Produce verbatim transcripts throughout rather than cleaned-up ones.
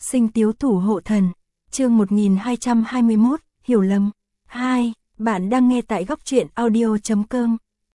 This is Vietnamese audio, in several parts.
Sinh Tiếu Thủ Hộ Thần, chương một nghìn hai trăm hai mươi mốt, hiểu lầm. hai. Bạn đang nghe tại góc truyện audio chấm com.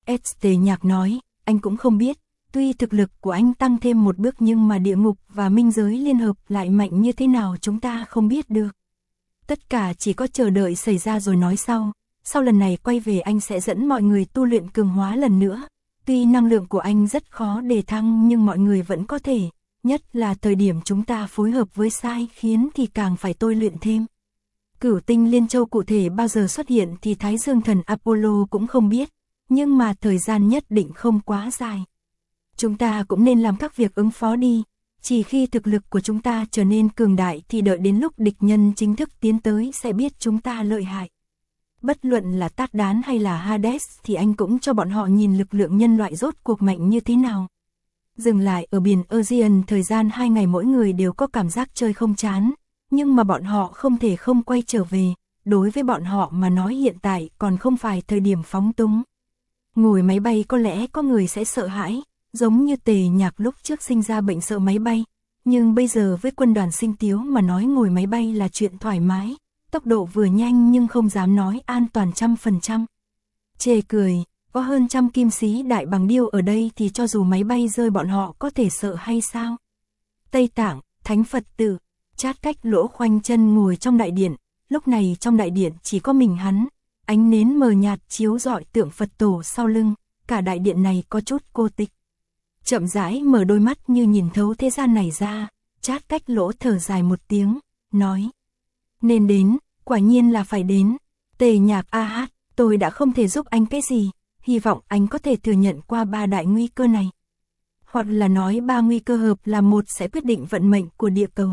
Tề Nhạc nói, anh cũng không biết, tuy thực lực của anh tăng thêm một bước nhưng mà địa ngục và minh giới liên hợp lại mạnh như thế nào chúng ta không biết được. Tất cả chỉ có chờ đợi xảy ra rồi nói sau. Sau lần này quay về anh sẽ dẫn mọi người tu luyện cường hóa lần nữa. Tuy năng lượng của anh rất khó đề thăng nhưng mọi người vẫn có thể. Nhất là thời điểm chúng ta phối hợp với sai khiến thì càng phải tôi luyện thêm. Cửu tinh liên châu cụ thể bao giờ xuất hiện thì Thái Dương thần Apollo cũng không biết. Nhưng mà thời gian nhất định không quá dài. Chúng ta cũng nên làm các việc ứng phó đi. Chỉ khi thực lực của chúng ta trở nên cường đại thì đợi đến lúc địch nhân chính thức tiến tới sẽ biết chúng ta lợi hại. Bất luận là Tát Đán hay là Hades thì anh cũng cho bọn họ nhìn lực lượng nhân loại rốt cuộc mạnh như thế nào. Dừng lại ở biển Aegean thời gian hai ngày mỗi người đều có cảm giác chơi không chán. Nhưng mà bọn họ không thể không quay trở về. Đối với bọn họ mà nói hiện tại còn không phải thời điểm phóng túng. Ngồi máy bay có lẽ có người sẽ sợ hãi. Giống như Tề Nhạc lúc trước sinh ra bệnh sợ máy bay. Nhưng bây giờ với quân đoàn Sinh Tiếu mà nói ngồi máy bay là chuyện thoải mái. Tốc độ vừa nhanh nhưng không dám nói an toàn trăm phần trăm. Chê cười, có hơn trăm kim sĩ đại bằng điêu ở đây thì cho dù máy bay rơi bọn họ có thể sợ hay sao? Tây Tạng, Thánh Phật Tử, Chát Cách Lỗ khoanh chân ngồi trong đại điện. Lúc này trong đại điện chỉ có mình hắn. Ánh nến mờ nhạt chiếu rọi tượng Phật tổ sau lưng. Cả đại điện này có chút cô tịch. Chậm rãi mở đôi mắt như nhìn thấu thế gian này ra. Chát Cách Lỗ thở dài một tiếng, nói. Nên đến, quả nhiên là phải đến. Tề Nhạc a hát, tôi đã không thể giúp anh cái gì. Hy vọng anh có thể thừa nhận qua ba đại nguy cơ này. Hoặc là nói ba nguy cơ hợp là một sẽ quyết định vận mệnh của địa cầu.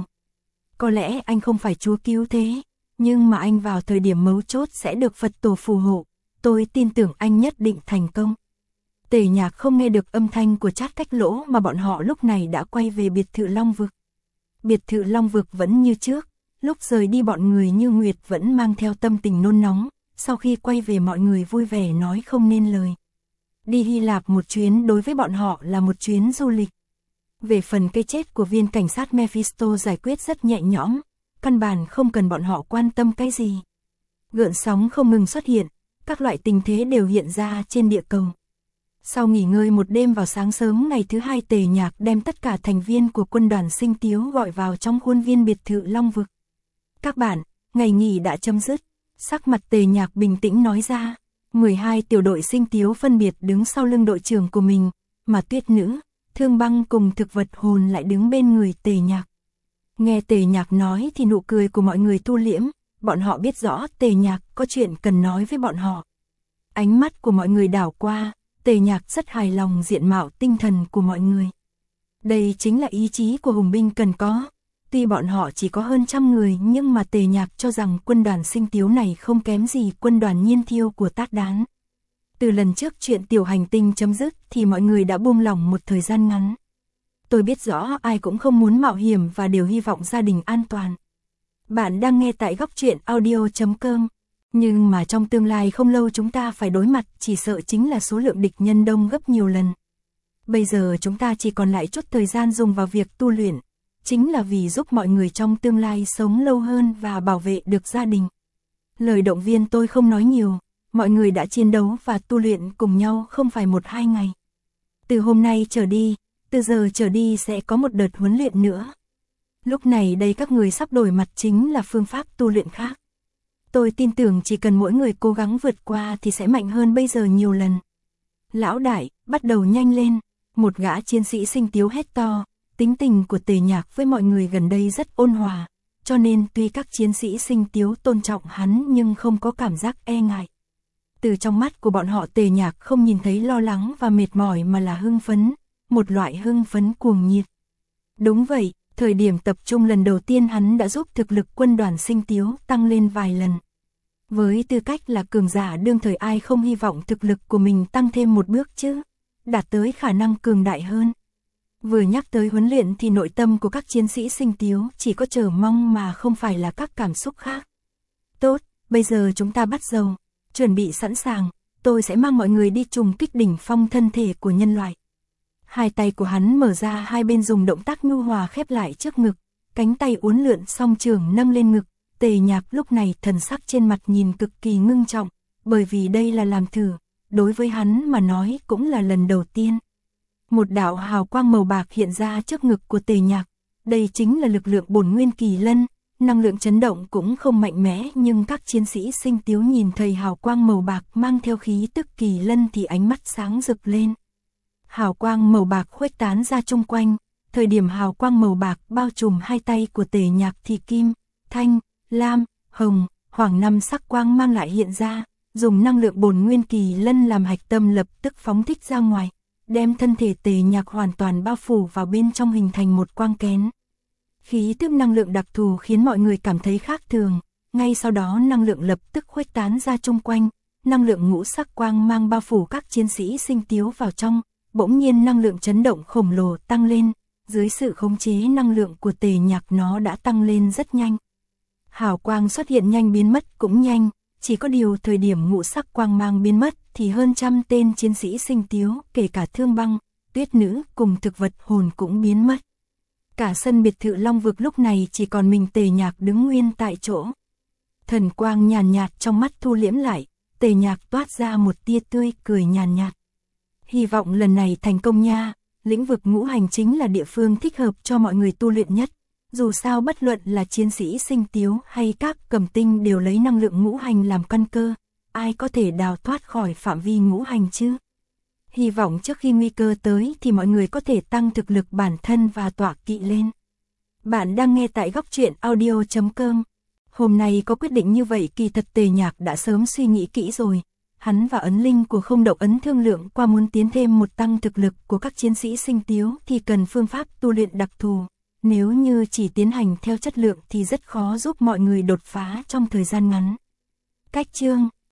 Có lẽ anh không phải Chúa cứu thế. Nhưng mà anh vào thời điểm mấu chốt sẽ được Phật tổ phù hộ. Tôi tin tưởng anh nhất định thành công. Tề Nhạc không nghe được âm thanh của Chát Cách Lỗ mà bọn họ lúc này đã quay về biệt thự Long Vực. Biệt thự Long Vực vẫn như trước. Lúc rời đi bọn người như Nguyệt vẫn mang theo tâm tình nôn nóng. Sau khi quay về mọi người vui vẻ nói không nên lời. Đi Hy Lạp một chuyến đối với bọn họ là một chuyến du lịch. Về phần cái chết của viên cảnh sát Mephisto giải quyết rất nhẹ nhõm. Căn bản không cần bọn họ quan tâm cái gì. Gợn sóng không ngừng xuất hiện. Các loại tình thế đều hiện ra trên địa cầu. Sau nghỉ ngơi một đêm vào sáng sớm ngày thứ hai Tề Nhạc đem tất cả thành viên của quân đoàn Sinh Tiếu gọi vào trong khuôn viên biệt thự Long Vực. Các bạn, ngày nghỉ đã chấm dứt. Sắc mặt Tề Nhạc bình tĩnh nói ra. mười hai tiểu đội Sinh Tiếu phân biệt đứng sau lưng đội trưởng của mình. Mà Tuyết Nữ, Thương Băng cùng thực vật hồn lại đứng bên người Tề Nhạc. Nghe Tề Nhạc nói thì nụ cười của mọi người thu liễm. Bọn họ biết rõ Tề Nhạc có chuyện cần nói với bọn họ. Ánh mắt của mọi người đảo qua. Tề Nhạc rất hài lòng diện mạo tinh thần của mọi người. Đây chính là ý chí của hùng binh cần có. Tuy bọn họ chỉ có hơn trăm người nhưng mà Tề Nhạc cho rằng quân đoàn Sinh Tiếu này không kém gì quân đoàn Nhiên Thiêu của Tát Đán. Từ lần trước chuyện tiểu hành tinh chấm dứt thì mọi người đã buông lỏng một thời gian ngắn. Tôi biết rõ ai cũng không muốn mạo hiểm và đều hy vọng gia đình an toàn. Bạn đang nghe tại góc truyện audio chấm com. Nhưng mà trong tương lai không lâu chúng ta phải đối mặt chỉ sợ chính là số lượng địch nhân đông gấp nhiều lần. Bây giờ chúng ta chỉ còn lại chút thời gian dùng vào việc tu luyện. Chính là vì giúp mọi người trong tương lai sống lâu hơn và bảo vệ được gia đình. Lời động viên tôi không nói nhiều. Mọi người đã chiến đấu và tu luyện cùng nhau không phải một hai ngày. Từ hôm nay trở đi, từ giờ trở đi sẽ có một đợt huấn luyện nữa. Lúc này đây các người sắp đổi mặt chính là phương pháp tu luyện khác. Tôi tin tưởng chỉ cần mỗi người cố gắng vượt qua thì sẽ mạnh hơn bây giờ nhiều lần. Lão đại, bắt đầu nhanh lên. Một gã chiến sĩ Sinh Tiếu hét to. Tính tình của Tề Nhạc với mọi người gần đây rất ôn hòa. Cho nên tuy các chiến sĩ Sinh Tiếu tôn trọng hắn nhưng không có cảm giác e ngại. Từ trong mắt của bọn họ Tề Nhạc không nhìn thấy lo lắng và mệt mỏi mà là hưng phấn. Một loại hưng phấn cuồng nhiệt. Đúng vậy. Thời điểm tập trung lần đầu tiên hắn đã giúp thực lực quân đoàn Sinh Tiếu tăng lên vài lần. Với tư cách là cường giả đương thời ai không hy vọng thực lực của mình tăng thêm một bước chứ, đạt tới khả năng cường đại hơn. Vừa nhắc tới huấn luyện thì nội tâm của các chiến sĩ Sinh Tiếu chỉ có chờ mong mà không phải là các cảm xúc khác. Tốt, bây giờ chúng ta bắt đầu, chuẩn bị sẵn sàng, tôi sẽ mang mọi người đi trùng kích đỉnh phong thân thể của nhân loại. Hai tay của hắn mở ra hai bên dùng động tác nhu hòa khép lại trước ngực, cánh tay uốn lượn song trường nâng lên ngực, Tề Nhạc lúc này thần sắc trên mặt nhìn cực kỳ ngưng trọng, bởi vì đây là làm thử, đối với hắn mà nói cũng là lần đầu tiên. Một đạo hào quang màu bạc hiện ra trước ngực của Tề Nhạc, đây chính là lực lượng bổn nguyên kỳ lân, năng lượng chấn động cũng không mạnh mẽ, nhưng các chiến sĩ Sinh Tiếu nhìn thấy hào quang màu bạc mang theo khí tức kỳ lân thì ánh mắt sáng rực lên. Hào quang màu bạc khuếch tán ra chung quanh, thời điểm hào quang màu bạc bao trùm hai tay của Tề Nhạc thì kim, thanh, lam, hồng, hoàng năm sắc quang mang lại hiện ra, dùng năng lượng bổn nguyên kỳ lân làm hạch tâm lập tức phóng thích ra ngoài, đem thân thể Tề Nhạc hoàn toàn bao phủ vào bên trong hình thành một quang kén. Khí tức năng lượng đặc thù khiến mọi người cảm thấy khác thường, ngay sau đó năng lượng lập tức khuếch tán ra chung quanh, năng lượng ngũ sắc quang mang bao phủ các chiến sĩ Sinh Tiếu vào trong, bỗng nhiên năng lượng chấn động khổng lồ tăng lên, dưới sự khống chế năng lượng của Tề Nhạc nó đã tăng lên rất nhanh. Hào quang xuất hiện nhanh biến mất cũng nhanh, chỉ có điều thời điểm ngũ sắc quang mang biến mất thì hơn trăm tên chiến sĩ Sinh Tiếu, kể cả Thương Băng, Tuyết Nữ cùng thực vật hồn cũng biến mất. Cả sân biệt thự Long Vực lúc này chỉ còn mình Tề Nhạc đứng nguyên tại chỗ. Thần quang nhàn nhạt trong mắt thu liễm lại, Tề Nhạc toát ra một tia tươi cười nhàn nhạt. Hy vọng lần này thành công nha, lĩnh vực ngũ hành chính là địa phương thích hợp cho mọi người tu luyện nhất. Dù sao bất luận là chiến sĩ Sinh Tiếu hay các cầm tinh đều lấy năng lượng ngũ hành làm căn cơ, ai có thể đào thoát khỏi phạm vi ngũ hành chứ? Hy vọng trước khi nguy cơ tới thì mọi người có thể tăng thực lực bản thân và tọa kỵ lên. Bạn đang nghe tại góc truyện audio chấm com. Hôm nay có quyết định như vậy kỳ thật Tề Nhạc đã sớm suy nghĩ kỹ rồi. Hắn và ấn linh của không độc ấn thương lượng qua muốn tiến thêm một tăng thực lực của các chiến sĩ Sinh Tiếu thì cần phương pháp tu luyện đặc thù. Nếu như chỉ tiến hành theo chất lượng thì rất khó giúp mọi người đột phá trong thời gian ngắn. Cách chương